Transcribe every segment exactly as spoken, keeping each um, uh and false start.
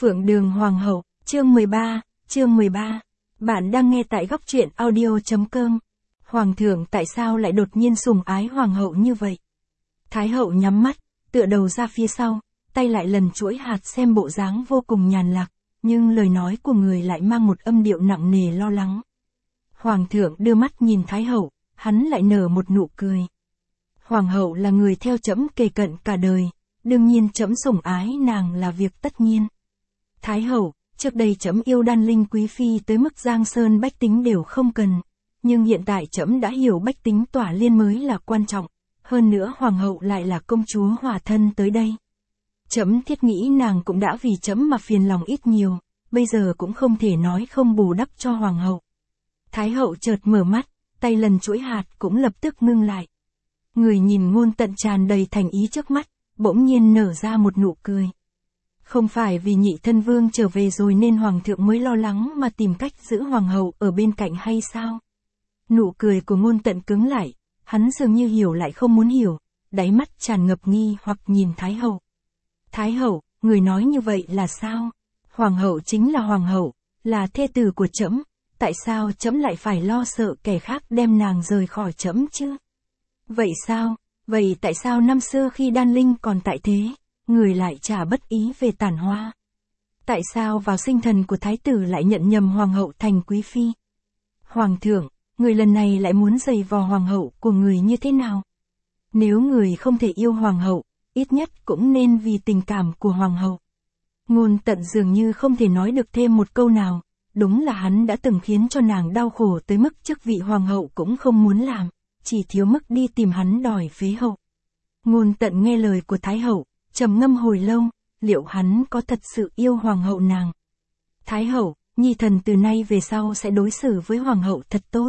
Phượng Đường Hoàng hậu, chương mười ba, chương mười ba. Bạn đang nghe tại góc truyện audio chấm com. Hoàng thượng tại sao lại đột nhiên sủng ái hoàng hậu như vậy? Thái hậu nhắm mắt, tựa đầu ra phía sau, tay lại lần chuỗi hạt xem bộ dáng vô cùng nhàn lạc, nhưng lời nói của người lại mang một âm điệu nặng nề lo lắng. Hoàng thượng đưa mắt nhìn Thái hậu, hắn lại nở một nụ cười. Hoàng hậu là người theo trẫm kề cận cả đời, đương nhiên trẫm sủng ái nàng là việc tất nhiên. Thái hậu, trước đây trẫm yêu đan linh quý phi tới mức Giang Sơn bách tính đều không cần, nhưng hiện tại trẫm đã hiểu bách tính tỏa liên mới là quan trọng, hơn nữa hoàng hậu lại là công chúa hòa thân tới đây. Trẫm thiết nghĩ nàng cũng đã vì trẫm mà phiền lòng ít nhiều, bây giờ cũng không thể nói không bù đắp cho hoàng hậu. Thái hậu chợt mở mắt, tay lần chuỗi hạt cũng lập tức ngưng lại. Người nhìn Ngôn Tận tràn đầy thành ý trước mắt, bỗng nhiên nở ra một nụ cười. Không phải vì nhị thân vương trở về rồi nên hoàng thượng mới lo lắng mà tìm cách giữ hoàng hậu ở bên cạnh hay sao? Nụ cười của Ngôn Tận cứng lại, hắn dường như hiểu lại không muốn hiểu, đáy mắt tràn ngập nghi hoặc nhìn Thái hậu. Thái hậu, người nói như vậy là sao? Hoàng hậu chính là hoàng hậu, là thê tử của trẫm, tại sao trẫm lại phải lo sợ kẻ khác đem nàng rời khỏi trẫm chứ? Vậy sao? Vậy tại sao năm xưa khi đan linh còn tại thế, người lại chả bất ý về Tản Hoa? Tại sao vào sinh thần của thái tử lại nhận nhầm hoàng hậu thành quý phi? Hoàng thượng, người lần này lại muốn giày vò hoàng hậu của người như thế nào? Nếu người không thể yêu hoàng hậu, ít nhất cũng nên vì tình cảm của hoàng hậu. Ngôn Tận dường như không thể nói được thêm một câu nào, đúng là hắn đã từng khiến cho nàng đau khổ tới mức chức vị hoàng hậu cũng không muốn làm, chỉ thiếu mức đi tìm hắn đòi phế hậu. Ngôn Tận nghe lời của Thái hậu, trầm ngâm hồi lâu, liệu hắn có thật sự yêu hoàng hậu nàng? Thái hậu, nhi thần từ nay về sau sẽ đối xử với hoàng hậu thật tốt.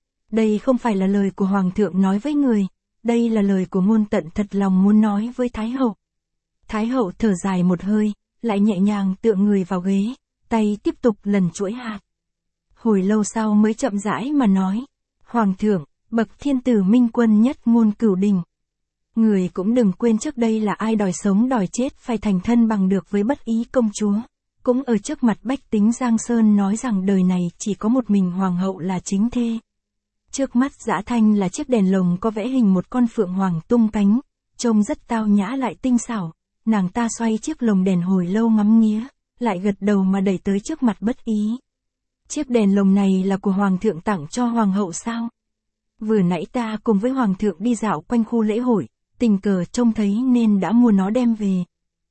Đây không phải là lời của hoàng thượng nói với người, đây là lời của Ngôn Tận thật lòng muốn nói với Thái hậu. Thái hậu thở dài một hơi, lại nhẹ nhàng tựa người vào ghế, tay tiếp tục lần chuỗi hạt. Hồi lâu sau mới chậm rãi mà nói, hoàng thượng, bậc thiên tử minh quân nhất ngôn cửu đình. Người cũng đừng quên trước đây là ai đòi sống đòi chết phải thành thân bằng được với Bất Ý công chúa, cũng ở trước mặt bách tính Giang Sơn nói rằng đời này chỉ có một mình hoàng hậu là chính thê. Trước mắt Dã Thanh là chiếc đèn lồng có vẽ hình một con phượng hoàng tung cánh, trông rất tao nhã lại tinh xảo, nàng ta xoay chiếc lồng đèn hồi lâu ngắm nghía, lại gật đầu mà đẩy tới trước mặt Bất Ý. Chiếc đèn lồng này là của hoàng thượng tặng cho hoàng hậu sao? Vừa nãy ta cùng với hoàng thượng đi dạo quanh khu lễ hội, tình cờ trông thấy nên đã mua nó đem về.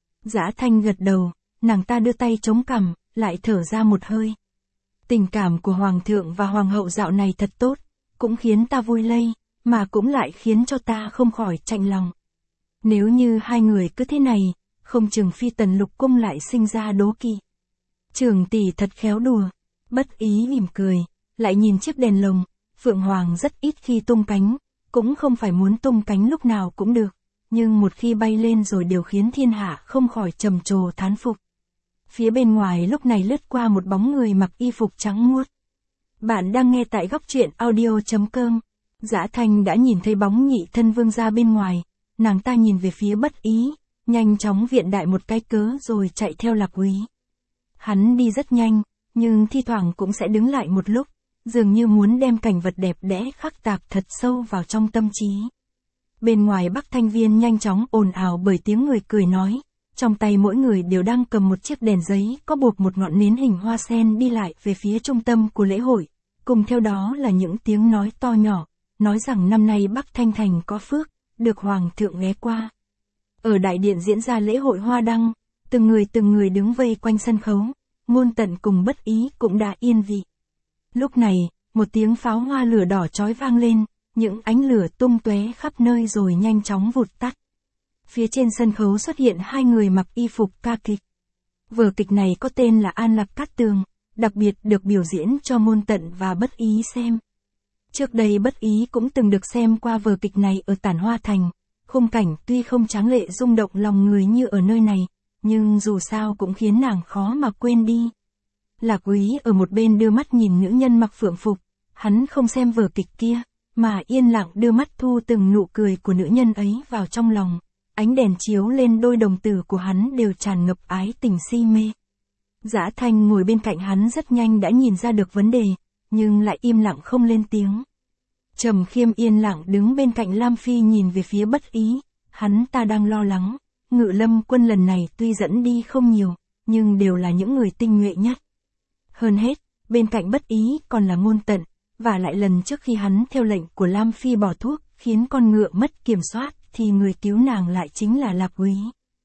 Dã Thanh gật đầu, nàng ta đưa tay chống cằm, lại thở ra một hơi. Tình cảm của hoàng thượng và hoàng hậu dạo này thật tốt, cũng khiến ta vui lây, mà cũng lại khiến cho ta không khỏi chạnh lòng. Nếu như hai người cứ thế này, không chừng phi tần lục cung lại sinh ra đố kỵ. Trường tỷ thật khéo đùa. Bất Ý mỉm cười, lại nhìn chiếc đèn lồng. Phượng hoàng rất ít khi tung cánh, cũng không phải muốn tung cánh lúc nào cũng được, nhưng một khi bay lên rồi đều khiến thiên hạ không khỏi trầm trồ thán phục. Phía bên ngoài lúc này lướt qua một bóng người mặc y phục trắng muốt. Bạn đang nghe tại góc truyện audio chấm com. Dã Thanh đã nhìn thấy bóng nhị thân vương ra bên ngoài, nàng ta nhìn về phía Bất Ý, nhanh chóng viện đại một cái cớ rồi chạy theo Lạc Úy. Hắn đi rất nhanh, nhưng thi thoảng cũng sẽ đứng lại một lúc, dường như muốn đem cảnh vật đẹp đẽ khắc tạc thật sâu vào trong tâm trí. Bên ngoài Bắc Thanh Viên nhanh chóng ồn ào bởi tiếng người cười nói, trong tay mỗi người đều đang cầm một chiếc đèn giấy có buộc một ngọn nến hình hoa sen đi lại về phía trung tâm của lễ hội, cùng theo đó là những tiếng nói to nhỏ, nói rằng năm nay Bắc Thanh Thành có phước, được hoàng thượng ghé qua. Ở đại điện diễn ra lễ hội hoa đăng, từng người từng người đứng vây quanh sân khấu, Ngôn Tận cùng Bất Ý cũng đã yên vị. Lúc này, một tiếng pháo hoa lửa đỏ chói vang lên, những ánh lửa tung tóe khắp nơi rồi nhanh chóng vụt tắt. Phía trên sân khấu xuất hiện hai người mặc y phục ca kịch. Vở kịch này có tên là An Lạc Cát Tường, đặc biệt được biểu diễn cho Ngôn Tận và Bất Ý xem. Trước đây Bất Ý cũng từng được xem qua vở kịch này ở Tản Hoa Thành, khung cảnh tuy không tráng lệ rung động lòng người như ở nơi này, nhưng dù sao cũng khiến nàng khó mà quên đi. Lạc Úy ở một bên đưa mắt nhìn nữ nhân mặc phượng phục, hắn không xem vở kịch kia, mà yên lặng đưa mắt thu từng nụ cười của nữ nhân ấy vào trong lòng, ánh đèn chiếu lên đôi đồng tử của hắn đều tràn ngập ái tình si mê. Dã Thanh ngồi bên cạnh hắn rất nhanh đã nhìn ra được vấn đề, nhưng lại im lặng không lên tiếng. Trầm Khiêm yên lặng đứng bên cạnh Lam Phi nhìn về phía Bất Ý, hắn ta đang lo lắng, Ngự Lâm quân lần này tuy dẫn đi không nhiều, nhưng đều là những người tinh nhuệ nhất. Hơn hết, bên cạnh Bất Ý còn là Ngôn Tận, và lại lần trước khi hắn theo lệnh của Lam Phi bỏ thuốc, khiến con ngựa mất kiểm soát, thì người cứu nàng lại chính là Lạp Úy.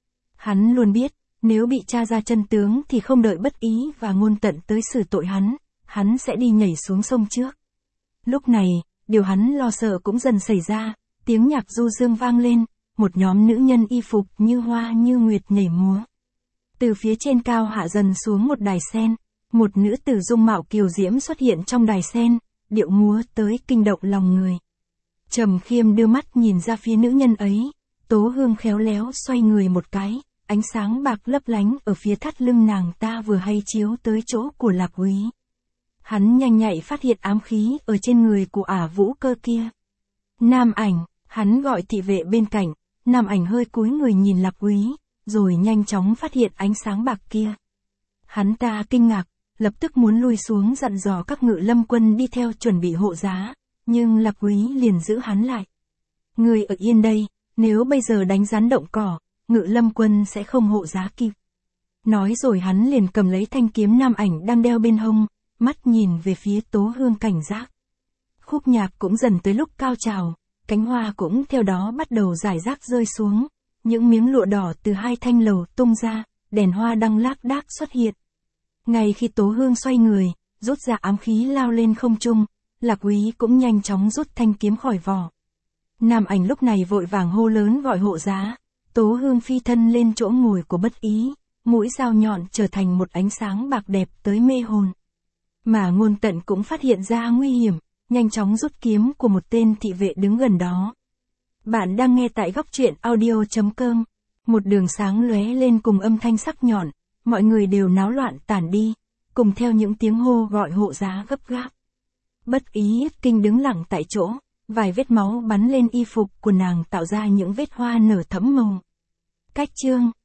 Hắn luôn biết, nếu bị tra ra chân tướng thì không đợi Bất Ý và Ngôn Tận tới xử tội hắn, hắn sẽ đi nhảy xuống sông trước. Lúc này, điều hắn lo sợ cũng dần xảy ra, tiếng nhạc du dương vang lên, một nhóm nữ nhân y phục như hoa như nguyệt nhảy múa. Từ phía trên cao hạ dần xuống một đài sen, một nữ tử dung mạo kiều diễm xuất hiện trong đài sen, điệu múa tới kinh động lòng người. Trầm Khiêm đưa mắt nhìn ra phía nữ nhân ấy, Tố Hương khéo léo xoay người một cái, ánh sáng bạc lấp lánh ở phía thắt lưng nàng ta vừa hay chiếu tới chỗ của Lạp Úy. Hắn nhanh nhạy phát hiện ám khí ở trên người của Ả Vũ Cơ kia. Nam Ảnh, hắn gọi thị vệ bên cạnh, Nam Ảnh hơi cúi người nhìn Lạp Úy, rồi nhanh chóng phát hiện ánh sáng bạc kia. Hắn ta kinh ngạc, lập tức muốn lui xuống dặn dò các Ngự Lâm quân đi theo chuẩn bị hộ giá, nhưng Lạp Úy liền giữ hắn lại. Người ở yên đây, nếu bây giờ đánh rắn động cỏ, Ngự Lâm quân sẽ không hộ giá kịp. Nói rồi hắn liền cầm lấy thanh kiếm Nam Ảnh đang đeo bên hông, mắt nhìn về phía Tố Hương cảnh giác. Khúc nhạc cũng dần tới lúc cao trào, cánh hoa cũng theo đó bắt đầu rải rác rơi xuống, những miếng lụa đỏ từ hai thanh lầu tung ra, đèn hoa đăng lác đác xuất hiện. Ngay khi Tố Hương xoay người, rút ra ám khí lao lên không trung, Lạp Úy cũng nhanh chóng rút thanh kiếm khỏi vỏ. Nam Ảnh lúc này vội vàng hô lớn gọi hộ giá, Tố Hương phi thân lên chỗ ngồi của Bất Ý, mũi dao nhọn trở thành một ánh sáng bạc đẹp tới mê hồn. Mà Ngôn Tận cũng phát hiện ra nguy hiểm, nhanh chóng rút kiếm của một tên thị vệ đứng gần đó. Bạn đang nghe tại góc truyện audio chấm com. Một đường sáng lóe lên cùng âm thanh sắc nhọn, mọi người đều náo loạn tản đi, cùng theo những tiếng hô gọi hộ giá gấp gáp. Bất Ý kinh đứng lặng tại chỗ, vài vết máu bắn lên y phục của nàng tạo ra những vết hoa nở thẫm màu. Cách chương